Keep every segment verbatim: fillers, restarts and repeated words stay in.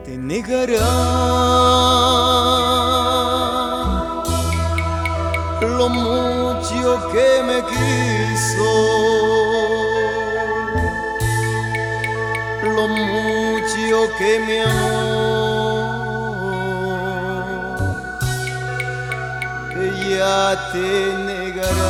te negará lo mucho que me quiso, lo mucho que me amó. Ella te negará.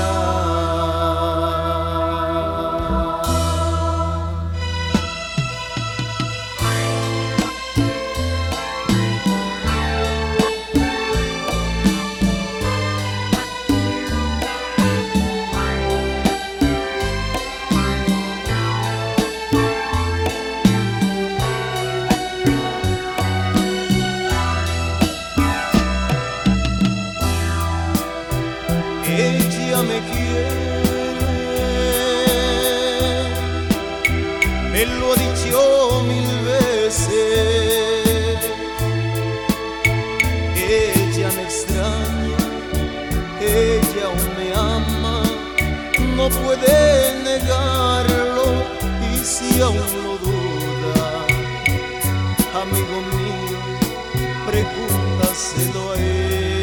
Ella me quiere, me lo ha dicho mil veces. Ella me extraña, ella aún me ama, no puede negarlo, y si aún lo duda, amigo mío, pregúntaselo a ella.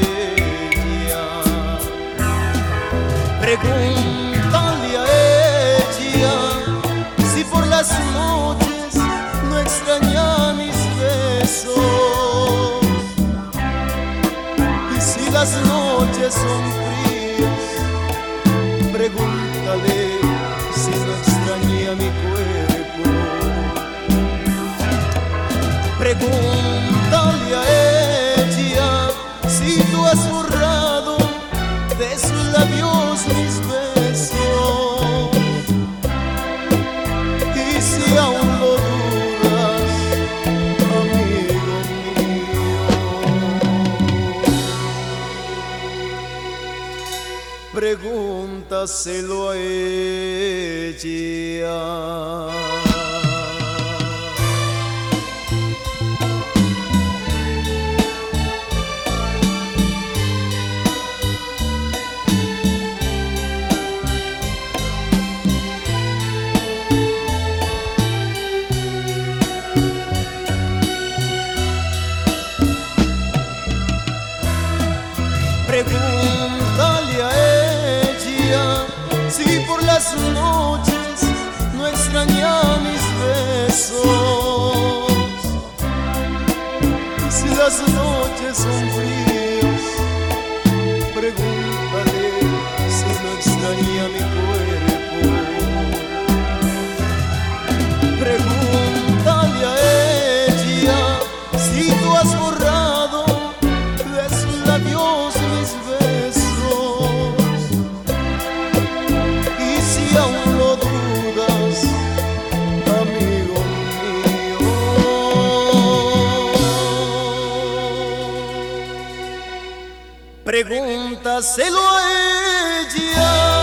Pregúntale a ella si por las noches no extraña mis besos, y si las noches son frías, pregúntale si no extraña mi cuerpo. Pregúntale a ella si tú has borrado de sus labios mis besos, y si aún lo dudas, amigo mío, pregúntaselo a ella. Pregúntale a ella si por las noches no extraña mis besos, y si las noches son frías, pregúntale si no extraña mi cuerpo. Pregúntale a ella si tú has borrado de sus labios mis besos, y si aún lo dudas, amigo mío, pregúntaselo a ella.